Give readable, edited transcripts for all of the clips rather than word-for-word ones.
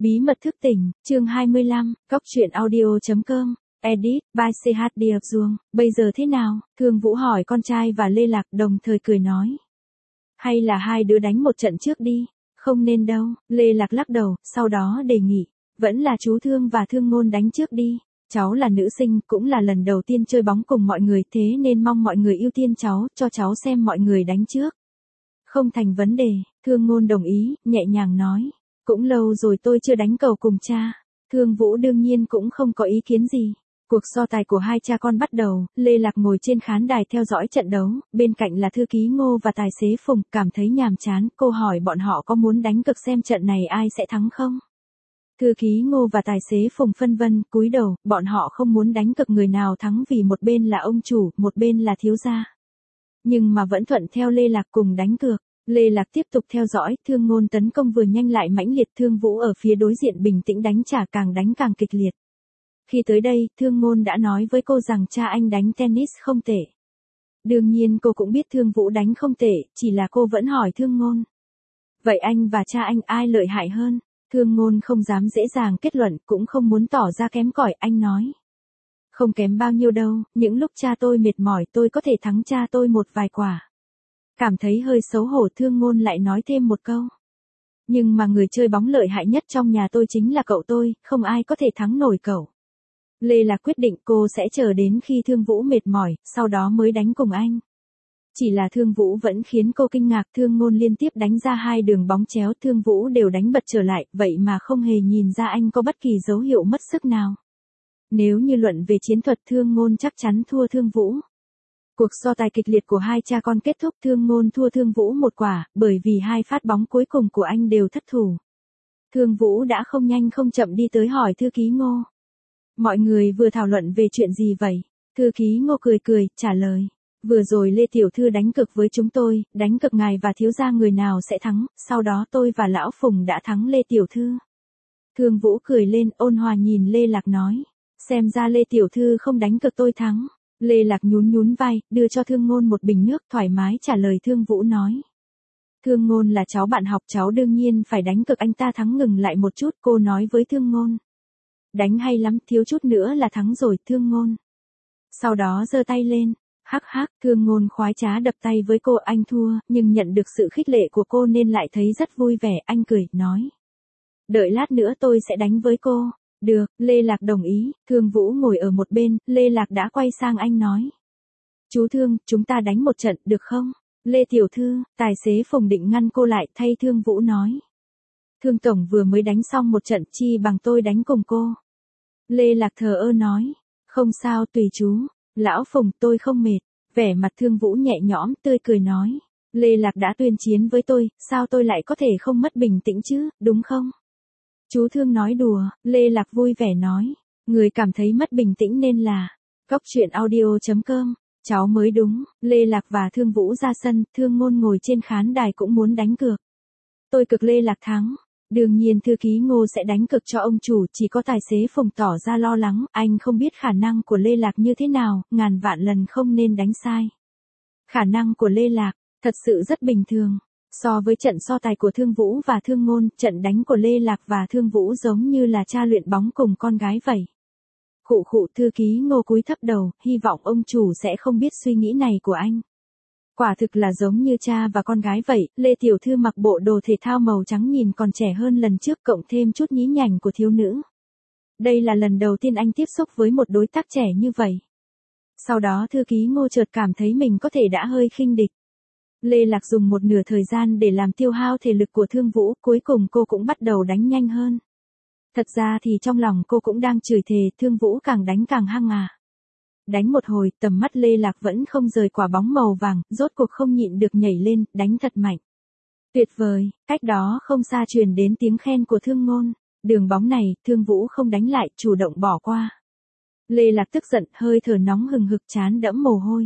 Bí mật thức tỉnh, chương 25, Cóc truyện audio.com, edit, by CH Điệp Duong, bây giờ thế nào? Thương Vũ hỏi con trai và Lê Lạc đồng thời cười nói. Hay là hai đứa đánh một trận trước đi? Không nên đâu, Lê Lạc lắc đầu, sau đó đề nghị, vẫn là chú Thương và Thương Ngôn đánh trước đi. Cháu là nữ sinh, cũng là lần đầu tiên chơi bóng cùng mọi người, thế nên mong mọi người ưu tiên cháu, cho cháu xem mọi người đánh trước. Không thành vấn đề, Thương Ngôn đồng ý, nhẹ nhàng nói. Cũng lâu rồi tôi chưa đánh cầu cùng cha. Thương Vũ đương nhiên cũng không có ý kiến gì. Cuộc so tài của hai cha con bắt đầu, Lê Lạc ngồi trên khán đài theo dõi trận đấu, bên cạnh là thư ký Ngô và tài xế Phùng, cảm thấy nhàm chán, cô hỏi bọn họ có muốn đánh cược xem trận này ai sẽ thắng không? Thư ký Ngô và tài xế Phùng phân vân, cúi đầu, bọn họ không muốn đánh cược người nào thắng vì một bên là ông chủ, một bên là thiếu gia. Nhưng mà vẫn thuận theo Lê Lạc cùng đánh cược. Lê Lạc tiếp tục theo dõi, Thương Ngôn tấn công vừa nhanh lại mãnh liệt, Thương Vũ ở phía đối diện bình tĩnh đánh trả, càng đánh càng kịch liệt. Khi tới đây, Thương Ngôn đã nói với cô rằng cha anh đánh tennis không tệ. Đương nhiên cô cũng biết Thương Vũ đánh không tệ, chỉ là cô vẫn hỏi Thương Ngôn. Vậy anh và cha anh ai lợi hại hơn? Thương Ngôn không dám dễ dàng kết luận, cũng không muốn tỏ ra kém cỏi, anh nói. Không kém bao nhiêu đâu, những lúc cha tôi mệt mỏi tôi có thể thắng cha tôi một vài quả. Cảm thấy hơi xấu hổ, Thương Ngôn lại nói thêm một câu. Nhưng mà người chơi bóng lợi hại nhất trong nhà tôi chính là cậu tôi, không ai có thể thắng nổi cậu. Lê Lạc quyết định cô sẽ chờ đến khi Thương Vũ mệt mỏi, sau đó mới đánh cùng anh. Chỉ là Thương Vũ vẫn khiến cô kinh ngạc, Thương Ngôn liên tiếp đánh ra hai đường bóng chéo, Thương Vũ đều đánh bật trở lại, vậy mà không hề nhìn ra anh có bất kỳ dấu hiệu mất sức nào. Nếu như luận về chiến thuật, Thương Ngôn chắc chắn thua Thương Vũ. Cuộc so tài kịch liệt của hai cha con kết thúc, Thương Ngôn thua Thương Vũ một quả, bởi vì hai phát bóng cuối cùng của anh đều thất thủ. Thương Vũ đã không nhanh không chậm đi tới hỏi thư ký Ngô. Mọi người vừa thảo luận về chuyện gì vậy? Thư ký Ngô cười cười, trả lời. Vừa rồi Lê Tiểu Thư đánh cược với chúng tôi, đánh cược ngài và thiếu gia người nào sẽ thắng, sau đó tôi và Lão Phùng đã thắng Lê Tiểu Thư. Thương Vũ cười lên, ôn hòa nhìn Lê Lạc nói. Xem ra Lê Tiểu Thư không đánh cược tôi thắng. Lê Lạc nhún vai, đưa cho Thương Ngôn một bình nước, thoải mái trả lời. Thương Vũ nói. Thương Ngôn là cháu bạn học, cháu đương nhiên phải đánh cược anh ta thắng. Ngừng lại một chút, cô nói với Thương Ngôn. Đánh hay lắm, thiếu chút nữa là thắng rồi, Thương Ngôn. Sau đó giơ tay lên. Hắc hắc, Thương Ngôn khoái trá đập tay với cô, anh thua, nhưng nhận được sự khích lệ của cô nên lại thấy rất vui vẻ, anh cười, nói. Đợi lát nữa tôi sẽ đánh với cô. Được, Lê Lạc đồng ý, Thương Vũ ngồi ở một bên, Lê Lạc đã quay sang anh nói. Chú Thương, chúng ta đánh một trận, được không? Lê Tiểu Thư, tài xế Phùng định ngăn cô lại, thay Thương Vũ nói. Thương Tổng vừa mới đánh xong một trận, chi bằng tôi đánh cùng cô. Lê Lạc thờ ơ nói. Không sao, tùy chú. Lão Phùng, tôi không mệt. Vẻ mặt Thương Vũ nhẹ nhõm, tươi cười nói. Lê Lạc đã tuyên chiến với tôi, sao tôi lại có thể không mất bình tĩnh chứ, đúng không? Chú Thương nói đùa, Lê Lạc vui vẻ nói. Người cảm thấy mất bình tĩnh nên là. Cóc truyện audio.com, cháu mới đúng. Lê Lạc và Thương Vũ ra sân, Thương Ngôn ngồi trên khán đài cũng muốn đánh cược. Tôi cực Lê Lạc thắng. Đương nhiên thư ký Ngô sẽ đánh cược cho ông chủ, chỉ có tài xế Phùng tỏ ra lo lắng, anh không biết khả năng của Lê Lạc như thế nào, ngàn vạn lần không nên đánh sai. Khả năng của Lê Lạc, thật sự rất bình thường. So với trận so tài của Thương Vũ và Thương Ngôn, trận đánh của Lê Lạc và Thương Vũ giống như là cha luyện bóng cùng con gái vậy. Khụ khụ, thư ký Ngô cúi thấp đầu, hy vọng ông chủ sẽ không biết suy nghĩ này của anh. Quả thực là giống như cha và con gái vậy, Lê Tiểu Thư mặc bộ đồ thể thao màu trắng nhìn còn trẻ hơn lần trước, cộng thêm chút nhí nhảnh của thiếu nữ. Đây là lần đầu tiên anh tiếp xúc với một đối tác trẻ như vậy. Sau đó thư ký Ngô chợt cảm thấy mình có thể đã hơi khinh địch. Lê Lạc dùng một nửa thời gian để làm tiêu hao thể lực của Thương Vũ, cuối cùng cô cũng bắt đầu đánh nhanh hơn. Thật ra thì trong lòng cô cũng đang chửi thề, Thương Vũ càng đánh càng hăng à. Đánh một hồi, tầm mắt Lê Lạc vẫn không rời quả bóng màu vàng, rốt cuộc không nhịn được nhảy lên, đánh thật mạnh. Tuyệt vời, cách đó không xa truyền đến tiếng khen của Thương Ngôn. Đường bóng này, Thương Vũ không đánh lại, chủ động bỏ qua. Lê Lạc tức giận, hơi thở nóng hừng hực, trán đẫm mồ hôi.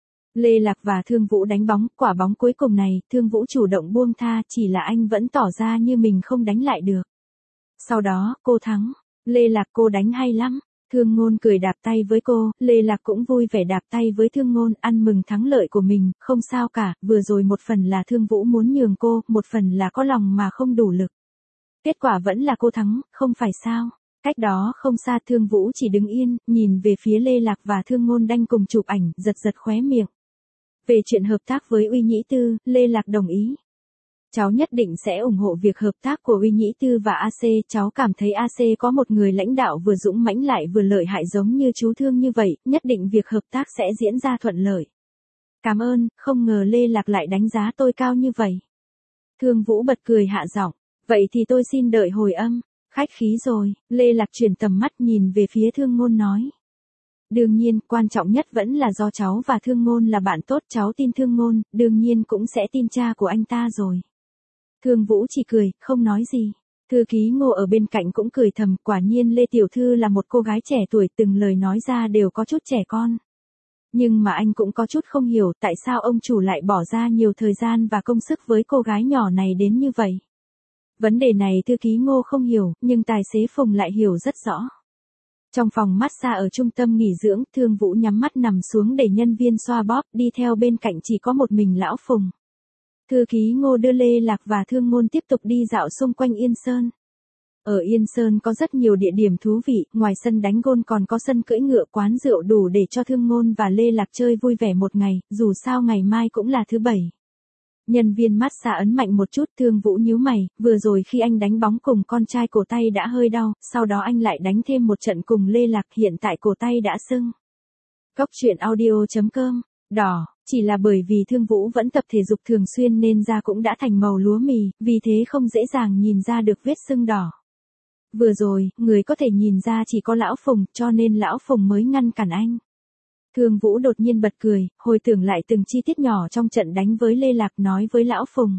Lê Lạc và Thương Vũ đánh bóng, quả bóng cuối cùng này, Thương Vũ chủ động buông tha, chỉ là anh vẫn tỏ ra như mình không đánh lại được. Sau đó, cô thắng. Lê Lạc, cô đánh hay lắm. Thương Ngôn cười đạp tay với cô, Lê Lạc cũng vui vẻ đạp tay với Thương Ngôn, ăn mừng thắng lợi của mình, không sao cả, vừa rồi một phần là Thương Vũ muốn nhường cô, một phần là có lòng mà không đủ lực. Kết quả vẫn là cô thắng, không phải sao? Cách đó không xa Thương Vũ chỉ đứng yên, nhìn về phía Lê Lạc và Thương Ngôn đang cùng chụp ảnh, giật giật khóe miệng. Về chuyện hợp tác với Uy Nhĩ Tư, Lê Lạc đồng ý. Cháu nhất định sẽ ủng hộ việc hợp tác của Uy Nhĩ Tư và AC, cháu cảm thấy AC có một người lãnh đạo vừa dũng mãnh lại vừa lợi hại giống như chú Thương như vậy, nhất định việc hợp tác sẽ diễn ra thuận lợi. Cảm ơn, không ngờ Lê Lạc lại đánh giá tôi cao như vậy. Thương Vũ bật cười hạ giọng, vậy thì tôi xin đợi hồi âm. Khách khí rồi, Lê Lạc chuyển tầm mắt nhìn về phía Thương Ngôn nói. Đương nhiên, quan trọng nhất vẫn là do cháu và Thương Ngôn là bạn tốt, cháu tin Thương Ngôn, đương nhiên cũng sẽ tin cha của anh ta rồi. Thương Vũ chỉ cười, không nói gì. Thư ký Ngô ở bên cạnh cũng cười thầm, quả nhiên Lê Tiểu Thư là một cô gái trẻ tuổi, từng lời nói ra đều có chút trẻ con. Nhưng mà anh cũng có chút không hiểu tại sao ông chủ lại bỏ ra nhiều thời gian và công sức với cô gái nhỏ này đến như vậy. Vấn đề này thư ký Ngô không hiểu, nhưng tài xế Phùng lại hiểu rất rõ. Trong phòng massage ở trung tâm nghỉ dưỡng, Thương Vũ nhắm mắt nằm xuống để nhân viên xoa bóp, đi theo bên cạnh chỉ có một mình lão Phùng. Thư ký Ngô đưa Lê Lạc và Thương Ngôn tiếp tục đi dạo xung quanh Yên Sơn. Ở Yên Sơn có rất nhiều địa điểm thú vị, ngoài sân đánh gôn còn có sân cưỡi ngựa, quán rượu, đủ để cho Thương Ngôn và Lê Lạc chơi vui vẻ một ngày, dù sao ngày mai cũng là thứ Bảy. Nhân viên massage ấn mạnh một chút, Thương Vũ nhíu mày, vừa rồi khi anh đánh bóng cùng con trai cổ tay đã hơi đau, sau đó anh lại đánh thêm một trận cùng Lê Lạc, hiện tại cổ tay đã sưng. Cóc truyện audio.com, đỏ, chỉ là bởi vì Thương Vũ vẫn tập thể dục thường xuyên nên da cũng đã thành màu lúa mì, vì thế không dễ dàng nhìn ra được vết sưng đỏ. Vừa rồi, người có thể nhìn ra chỉ có lão Phùng, cho nên lão Phùng mới ngăn cản anh. Thương Vũ đột nhiên bật cười, hồi tưởng lại từng chi tiết nhỏ trong trận đánh với Lê Lạc, nói với lão Phùng.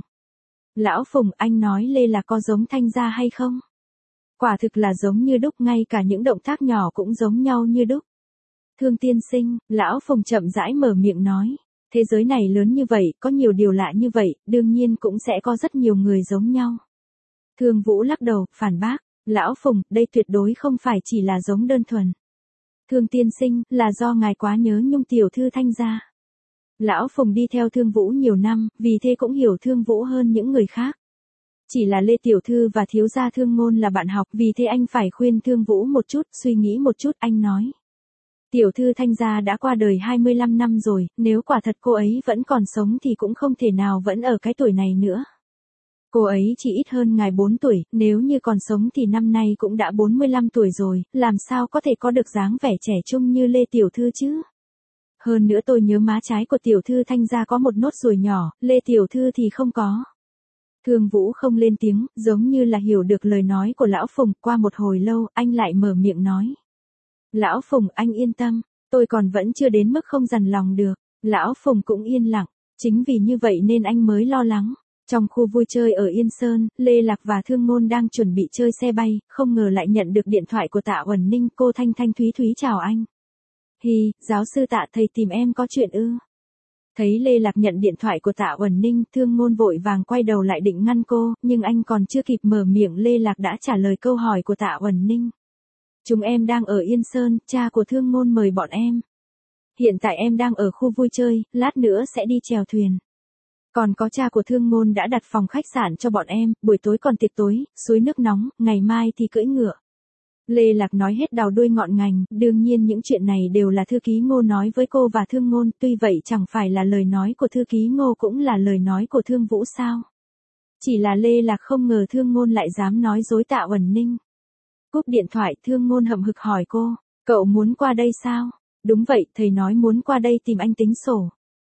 Lão Phùng, anh nói Lê Lạc có giống Thanh Gia hay không? Quả thực là giống như đúc, ngay cả những động tác nhỏ cũng giống nhau như đúc. Thương tiên sinh, lão Phùng chậm rãi mở miệng nói. Thế giới này lớn như vậy, có nhiều điều lạ như vậy, đương nhiên cũng sẽ có rất nhiều người giống nhau. Thương Vũ lắc đầu, phản bác. Lão Phùng, đây tuyệt đối không phải chỉ là giống đơn thuần. Thương tiên sinh, là do ngài quá nhớ Nhung tiểu thư Thanh Gia. Lão Phùng đi theo Thương Vũ nhiều năm, vì thế cũng hiểu Thương Vũ hơn những người khác. Chỉ là Lê Tiểu Thư và thiếu gia Thương Ngôn là bạn học, vì thế anh phải khuyên Thương Vũ một chút, suy nghĩ một chút, anh nói. Tiểu thư Thanh Gia đã qua đời 25 năm rồi, nếu quả thật cô ấy vẫn còn sống thì cũng không thể nào vẫn ở cái tuổi này nữa. Cô ấy chỉ ít hơn ngài 4 tuổi, nếu như còn sống thì năm nay cũng đã 45 tuổi rồi, làm sao có thể có được dáng vẻ trẻ trung như Lê Tiểu Thư chứ? Hơn nữa tôi nhớ má trái của Tiểu Thư Thanh Gia có một nốt ruồi nhỏ, Lê Tiểu Thư thì không có. Thương Vũ không lên tiếng, giống như là hiểu được lời nói của Lão Phùng, qua một hồi lâu, anh lại mở miệng nói. Lão Phùng, anh yên tâm, tôi còn vẫn chưa đến mức không dằn lòng được. Lão Phùng cũng yên lặng, chính vì như vậy nên anh mới lo lắng. Trong khu vui chơi ở Yên Sơn, Lê Lạc và Thương Ngôn đang chuẩn bị chơi xe bay, không ngờ lại nhận được điện thoại của Tạ Uẩn Ninh. Cô Thanh Thanh Thúy Thúy chào anh. Hi, giáo sư Tạ, thầy tìm em có chuyện ư? Thấy Lê Lạc nhận điện thoại của Tạ Uẩn Ninh, Thương Ngôn vội vàng quay đầu lại định ngăn cô, nhưng anh còn chưa kịp mở miệng Lê Lạc đã trả lời câu hỏi của Tạ Uẩn Ninh. Chúng em đang ở Yên Sơn, cha của Thương Ngôn mời bọn em. Hiện tại em đang ở khu vui chơi, lát nữa sẽ đi chèo thuyền. Còn có cha của Thương Ngôn đã đặt phòng khách sạn cho bọn em, buổi tối còn tiệc tối, suối nước nóng, ngày mai thì cưỡi ngựa. Lê Lạc nói hết đầu đuôi ngọn ngành, đương nhiên những chuyện này đều là thư ký Ngô nói với cô và Thương Ngôn, tuy vậy chẳng phải là lời nói của thư ký Ngô cũng là lời nói của Thương Vũ sao. Chỉ là Lê Lạc không ngờ Thương Ngôn lại dám nói dối Tạ Uẩn Ninh. Cúp điện thoại, Thương Ngôn hậm hực hỏi cô, cậu muốn qua đây sao? Đúng vậy, thầy nói muốn qua đây tìm anh tính sổ.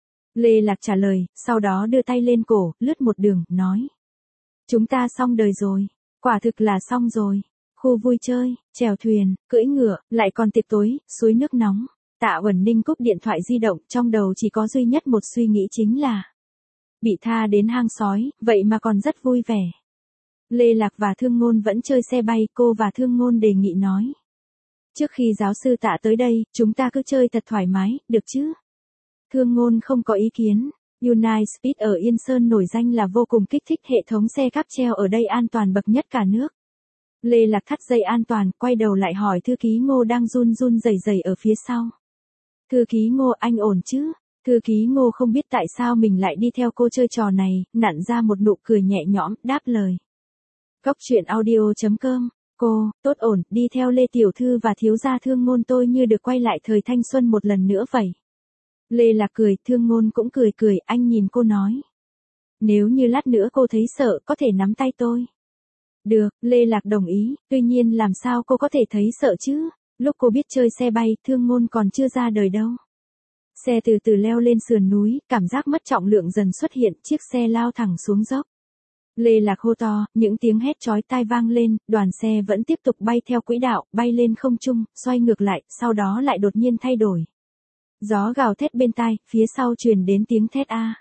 Lê Lạc trả lời, sau đó đưa tay lên cổ, lướt một đường, nói. Chúng ta xong đời rồi, quả thực là xong rồi. Khu vui chơi, chèo thuyền, cưỡi ngựa, lại còn tiệc tối, suối nước nóng. Tạ Uẩn Ninh cúp điện thoại di động, trong đầu chỉ có duy nhất một suy nghĩ chính là bị tha đến hang sói, vậy mà còn rất vui vẻ. Lê Lạc và Thương Ngôn vẫn chơi xe bay, cô và Thương Ngôn đề nghị nói. Trước khi giáo sư Tạ tới đây, chúng ta cứ chơi thật thoải mái, được chứ? Thương Ngôn không có ý kiến. United Speed ở Yên Sơn nổi danh là vô cùng kích thích, hệ thống xe cáp treo ở đây an toàn bậc nhất cả nước. Lê Lạc thắt dây an toàn, quay đầu lại hỏi thư ký Ngô đang run run rẩy rẩy ở phía sau. Thư ký Ngô, anh ổn chứ? Thư ký Ngô không biết tại sao mình lại đi theo cô chơi trò này, nặn ra một nụ cười nhẹ nhõm, đáp lời. Cóc truyện audio.com. Cô, tốt ổn, đi theo Lê Tiểu Thư và thiếu gia Thương Ngôn tôi như được quay lại thời thanh xuân một lần nữa vậy. Lê Lạc cười, Thương Ngôn cũng cười, anh nhìn cô nói. Nếu như lát nữa cô thấy sợ, có thể nắm tay tôi. Được, Lê Lạc đồng ý, tuy nhiên làm sao cô có thể thấy sợ chứ? Lúc cô biết chơi xe bay, Thương Ngôn còn chưa ra đời đâu. Xe từ từ leo lên sườn núi, cảm giác mất trọng lượng dần xuất hiện, chiếc xe lao thẳng xuống dốc. Lê Lạc hô to, những tiếng hét chói tai vang lên, đoàn xe vẫn tiếp tục bay theo quỹ đạo, bay lên không trung, xoay ngược lại, sau đó lại đột nhiên thay đổi. Gió gào thét bên tai, phía sau truyền đến tiếng thét a.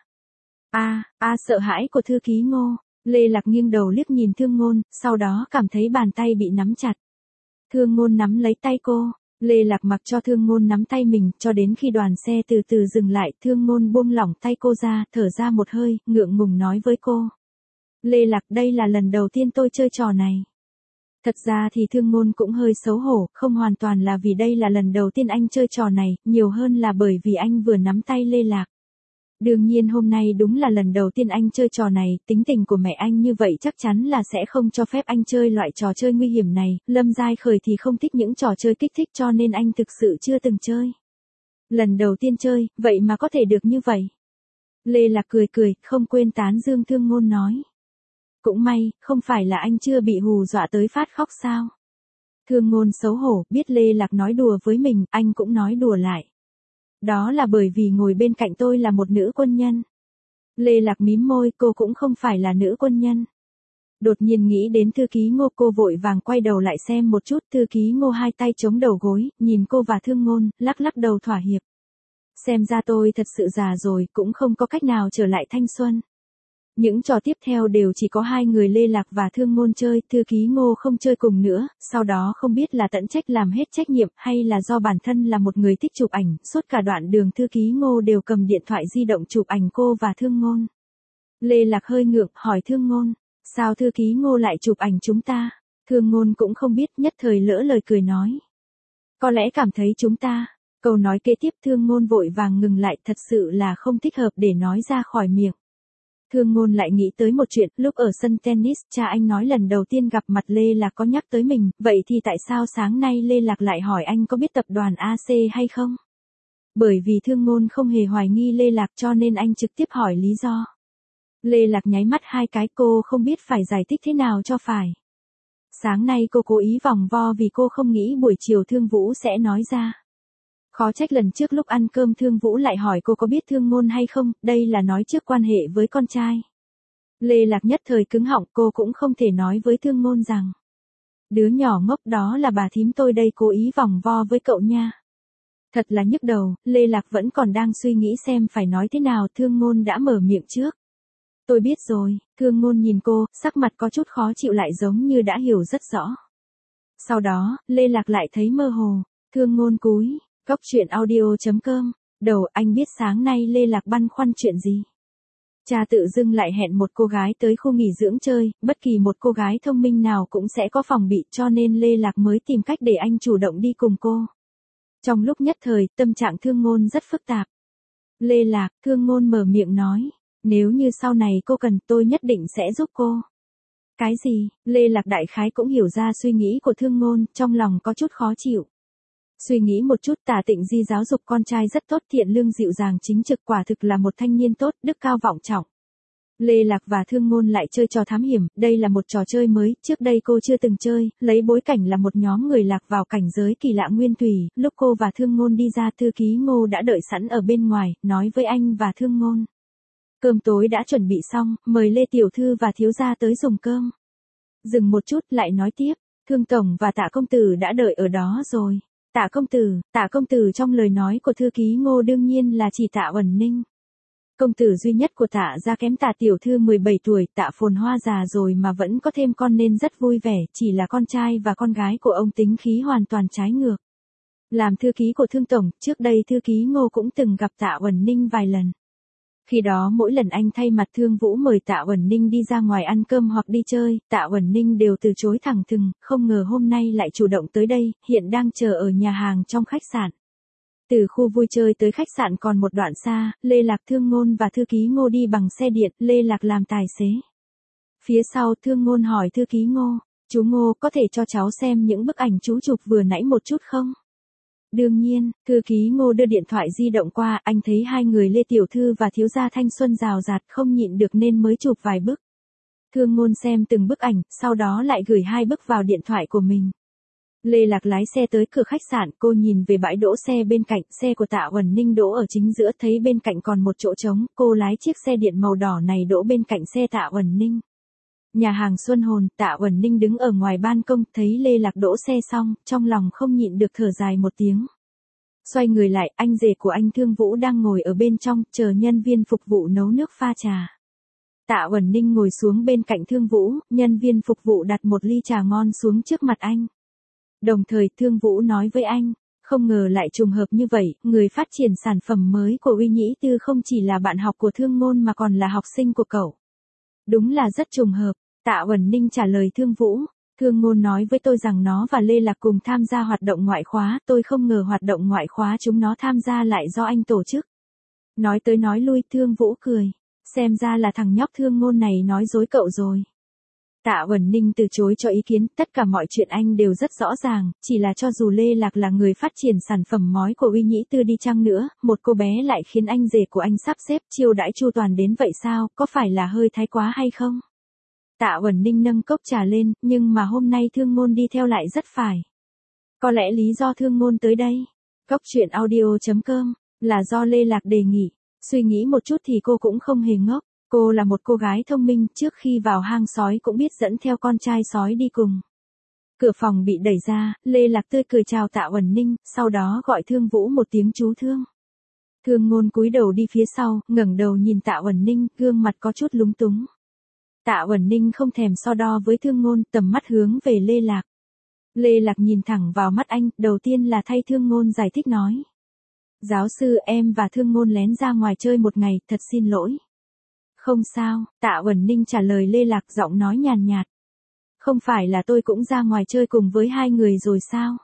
Sợ hãi của thư ký Ngô. Lê Lạc nghiêng đầu liếc nhìn Thương Ngôn, sau đó cảm thấy bàn tay bị nắm chặt. Thương Ngôn nắm lấy tay cô. Lê Lạc mặc cho Thương Ngôn nắm tay mình, cho đến khi đoàn xe từ từ dừng lại, Thương Ngôn buông lỏng tay cô ra, thở ra một hơi, ngượng ngùng nói với cô. Lê Lạc, đây là lần đầu tiên tôi chơi trò này. Thật ra thì Thương Ngôn cũng hơi xấu hổ, không hoàn toàn là vì đây là lần đầu tiên anh chơi trò này, nhiều hơn là bởi vì anh vừa nắm tay Lê Lạc. Đương nhiên hôm nay đúng là lần đầu tiên anh chơi trò này, tính tình của mẹ anh như vậy chắc chắn là sẽ không cho phép anh chơi loại trò chơi nguy hiểm này, Lâm Giai Khởi thì không thích những trò chơi kích thích cho nên anh thực sự chưa từng chơi. Lần đầu tiên chơi, vậy mà có thể được như vậy. Lê Lạc cười, không quên tán dương Thương Ngôn nói. Cũng may, không phải là anh chưa bị hù dọa tới phát khóc sao? Thương Ngôn xấu hổ, biết Lê Lạc nói đùa với mình, anh cũng nói đùa lại. Đó là bởi vì ngồi bên cạnh tôi là một nữ quân nhân. Lê Lạc mím môi, cô cũng không phải là nữ quân nhân. Đột nhiên nghĩ đến thư ký Ngô, cô vội vàng quay đầu lại xem một chút, thư ký Ngô hai tay chống đầu gối, nhìn cô và Thương Ngôn, lắc đầu thỏa hiệp. Xem ra tôi thật sự già rồi, cũng không có cách nào trở lại thanh xuân. Những trò tiếp theo đều chỉ có hai người Lê Lạc và Thương Ngôn chơi, thư ký Ngô không chơi cùng nữa, sau đó không biết là tận trách làm hết trách nhiệm hay là do bản thân là một người thích chụp ảnh, suốt cả đoạn đường thư ký Ngô đều cầm điện thoại di động chụp ảnh cô và Thương Ngôn. Lê Lạc hơi ngượng, hỏi Thương Ngôn, sao thư ký Ngô lại chụp ảnh chúng ta? Thương Ngôn cũng không biết, nhất thời lỡ lời cười nói. Có lẽ cảm thấy chúng ta, câu nói kế tiếp Thương Ngôn vội vàng ngừng lại, thật sự là không thích hợp để nói ra khỏi miệng. Thương Ngôn lại nghĩ tới một chuyện, lúc ở sân tennis, cha anh nói lần đầu tiên gặp mặt Lê Lạc có nhắc tới mình, vậy thì tại sao sáng nay Lê Lạc lại hỏi anh có biết tập đoàn AC hay không? Bởi vì Thương Ngôn không hề hoài nghi Lê Lạc cho nên anh trực tiếp hỏi lý do. Lê Lạc nháy mắt hai cái, cô không biết phải giải thích thế nào cho phải. Sáng nay cô cố ý vòng vo vì cô không nghĩ buổi chiều Thương Vũ sẽ nói ra. Khó trách lần trước lúc ăn cơm Thương Vũ lại hỏi cô có biết Thương Ngôn hay không, đây là nói trước quan hệ với con trai. Lê Lạc nhất thời cứng họng, cô cũng không thể nói với Thương Ngôn rằng. Đứa nhỏ ngốc đó là bà thím tôi đây, cố ý vòng vo với cậu nha. Thật là nhức đầu, Lê Lạc vẫn còn đang suy nghĩ xem phải nói thế nào, Thương Ngôn đã mở miệng trước. Tôi biết rồi, Thương Ngôn nhìn cô, sắc mặt có chút khó chịu lại giống như đã hiểu rất rõ. Sau đó, Lê Lạc lại thấy mơ hồ, Thương Ngôn cúi. Cóc truyện audio.com. Đầu, anh biết sáng nay Lê Lạc băn khoăn chuyện gì? Cha tự dưng lại hẹn một cô gái tới khu nghỉ dưỡng chơi, bất kỳ một cô gái thông minh nào cũng sẽ có phòng bị cho nên Lê Lạc mới tìm cách để anh chủ động đi cùng cô. Trong lúc nhất thời, tâm trạng Thương Ngôn rất phức tạp. Lê Lạc, Thương Ngôn mở miệng nói, nếu như sau này cô cần tôi nhất định sẽ giúp cô. Cái gì? Lê Lạc đại khái cũng hiểu ra suy nghĩ của Thương Ngôn, trong lòng có chút khó chịu. Suy nghĩ một chút, Tả Tịnh Di giáo dục con trai rất tốt, thiện lương dịu dàng chính trực, quả thực là một thanh niên tốt, đức cao vọng trọng. Lê Lạc và Thương Ngôn lại chơi trò thám hiểm, đây là một trò chơi mới, trước đây cô chưa từng chơi, lấy bối cảnh là một nhóm người lạc vào cảnh giới kỳ lạ nguyên thủy, lúc cô và Thương Ngôn đi ra thư ký Ngô đã đợi sẵn ở bên ngoài, nói với anh và Thương Ngôn. Cơm tối đã chuẩn bị xong, mời Lê Tiểu Thư và thiếu gia tới dùng cơm. Dừng một chút lại nói tiếp, Thương Tổng và Tạ Công Tử đã đợi ở đó rồi. Tạ công tử trong lời nói của thư ký Ngô đương nhiên là chỉ Tạ Uẩn Ninh. Công tử duy nhất của Tạ gia kém Tạ tiểu thư 17 tuổi, Tạ Phồn Hoa già rồi mà vẫn có thêm con nên rất vui vẻ, chỉ là con trai và con gái của ông tính khí hoàn toàn trái ngược. Làm thư ký của Thương Tổng, trước đây thư ký Ngô cũng từng gặp Tạ Uẩn Ninh vài lần. Khi đó mỗi lần anh thay mặt Thương Vũ mời Tạ Uẩn Ninh đi ra ngoài ăn cơm hoặc đi chơi, Tạ Uẩn Ninh đều từ chối thẳng thừng, không ngờ hôm nay lại chủ động tới đây, hiện đang chờ ở nhà hàng trong khách sạn. Từ khu vui chơi tới khách sạn còn một đoạn xa, Lê Lạc, Thương Ngôn và thư ký Ngô đi bằng xe điện, Lê Lạc làm tài xế. Phía sau Thương Ngôn hỏi thư ký Ngô, chú Ngô có thể cho cháu xem những bức ảnh chú chụp vừa nãy một chút không? Đương nhiên, thư ký Ngô đưa điện thoại di động qua, anh thấy hai người Lê Tiểu Thư và thiếu gia thanh xuân rào rạt không nhịn được nên mới chụp vài bức. Thương Ngôn xem từng bức ảnh, sau đó lại gửi 2 bức vào điện thoại của mình. Lê Lạc lái xe tới cửa khách sạn, cô nhìn về bãi đỗ xe bên cạnh, xe của Tạ Uẩn Ninh đỗ ở chính giữa, thấy bên cạnh còn một chỗ trống, cô lái chiếc xe điện màu đỏ này đỗ bên cạnh xe Tạ Uẩn Ninh. Nhà hàng Xuân Hồn, Tạ Uẩn Ninh đứng ở ngoài ban công, thấy Lê Lạc đỗ xe xong, trong lòng không nhịn được thở dài một tiếng. Xoay người lại, anh rể của anh Thương Vũ đang ngồi ở bên trong, chờ nhân viên phục vụ nấu nước pha trà. Tạ Uẩn Ninh ngồi xuống bên cạnh Thương Vũ, nhân viên phục vụ đặt một ly trà ngon xuống trước mặt anh. Đồng thời Thương Vũ nói với anh, không ngờ lại trùng hợp như vậy, người phát triển sản phẩm mới của Uy Nhĩ Tư không chỉ là bạn học của Thương Ngôn mà còn là học sinh của cậu. Đúng là rất trùng hợp, Tạ Uẩn Ninh trả lời Thương Vũ. Thương Ngôn nói với tôi rằng nó và Lê Lạc cùng tham gia hoạt động ngoại khóa, tôi không ngờ hoạt động ngoại khóa chúng nó tham gia lại do anh tổ chức. Nói tới nói lui Thương Vũ cười, xem ra là thằng nhóc Thương Ngôn này nói dối cậu rồi. Tạ Uẩn Ninh từ chối cho ý kiến, tất cả mọi chuyện anh đều rất rõ ràng, chỉ là cho dù Lê Lạc là người phát triển sản phẩm mói của Uy Nhĩ Tư đi chăng nữa, một cô bé lại khiến anh rể của anh sắp xếp chiêu đãi chu toàn đến vậy sao, có phải là hơi thái quá hay không? Tạ Uẩn Ninh nâng cốc trà lên, nhưng mà hôm nay Thương Ngôn đi theo lại rất phải. Có lẽ lý do Thương Ngôn tới đây, Cốc truyện audio.com, là do Lê Lạc đề nghị. Suy nghĩ một chút thì cô cũng không hề ngốc. Cô là một cô gái thông minh, trước khi vào hang sói cũng biết dẫn theo con trai sói đi cùng. Cửa phòng bị đẩy ra, Lê Lạc tươi cười chào Tạ Uẩn Ninh, sau đó gọi Thương Vũ một tiếng chú Thương. Thương Ngôn cúi đầu đi phía sau, ngẩng đầu nhìn Tạ Uẩn Ninh, gương mặt có chút lúng túng. Tạ Uẩn Ninh không thèm so đo với Thương Ngôn, tầm mắt hướng về Lê Lạc. Lê Lạc nhìn thẳng vào mắt anh, đầu tiên là thay Thương Ngôn giải thích nói. Giáo sư, em và Thương Ngôn lén ra ngoài chơi một ngày, thật xin lỗi. Không sao, Tạ Uẩn Ninh trả lời Lê Lạc, giọng nói nhàn nhạt. Không phải là tôi cũng ra ngoài chơi cùng với hai người rồi sao?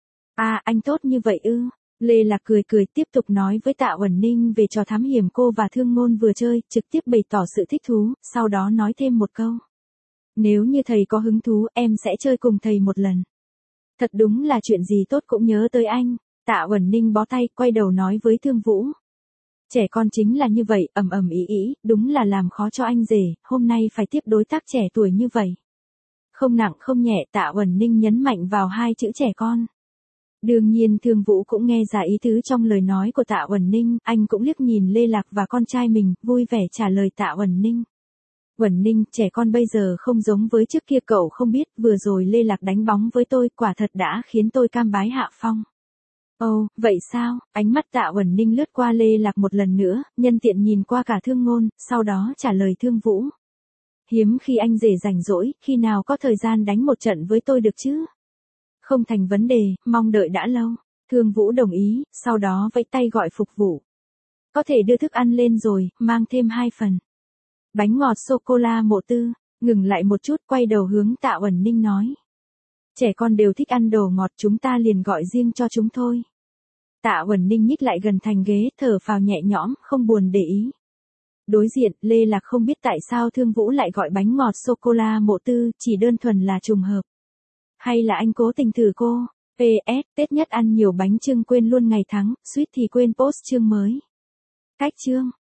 À, anh tốt như vậy ư? Lê Lạc cười cười tiếp tục nói với Tạ Uẩn Ninh về trò thám hiểm cô và Thương Ngôn vừa chơi, trực tiếp bày tỏ sự thích thú, sau đó nói thêm một câu. Nếu như thầy có hứng thú, em sẽ chơi cùng thầy một lần. Thật đúng là chuyện gì tốt cũng nhớ tới anh. Tạ Uẩn Ninh bó tay, quay đầu nói với Thương Vũ. Trẻ con chính là như vậy, ầm ầm ĩ ĩ, đúng là làm khó cho anh rể, hôm nay phải tiếp đối tác trẻ tuổi như vậy. Không nặng không nhẹ, Tạ Uẩn Ninh nhấn mạnh vào hai chữ trẻ con. Đương nhiên Thương Vũ cũng nghe ra ý tứ trong lời nói của Tạ Uẩn Ninh, anh cũng liếc nhìn Lê Lạc và con trai mình, vui vẻ trả lời Tạ Uẩn Ninh. Uẩn Ninh, trẻ con bây giờ không giống với trước kia, cậu không biết, vừa rồi Lê Lạc đánh bóng với tôi, quả thật đã khiến tôi cam bái hạ phong. Ồ, vậy sao? Ánh mắt Tạ Uẩn Ninh lướt qua Lê Lạc một lần nữa, nhân tiện nhìn qua cả Thương Ngôn, sau đó trả lời Thương Vũ. Hiếm khi anh rể rảnh rỗi, khi nào có thời gian đánh một trận với tôi được chứ? Không thành vấn đề, mong đợi đã lâu. Thương Vũ đồng ý, sau đó vẫy tay gọi phục vụ. Có thể đưa thức ăn lên rồi, mang thêm 2 phần. Bánh ngọt sô-cô-la Mộ Tư, ngừng lại một chút, quay đầu hướng Tạ Uẩn Ninh nói. Trẻ con đều thích ăn đồ ngọt, chúng ta liền gọi riêng cho chúng thôi. Tạ Uẩn Ninh nhích lại gần thành ghế, thở phào nhẹ nhõm, không buồn để ý. Đối diện, Lê Lạc không biết tại sao Thương Vũ lại gọi bánh ngọt sô-cô-la Mộ Tư, chỉ đơn thuần là trùng hợp. Hay là anh cố tình thử cô? PS, Tết nhất ăn nhiều bánh chưng quên luôn ngày tháng, suýt thì quên post chương mới. Cách chương.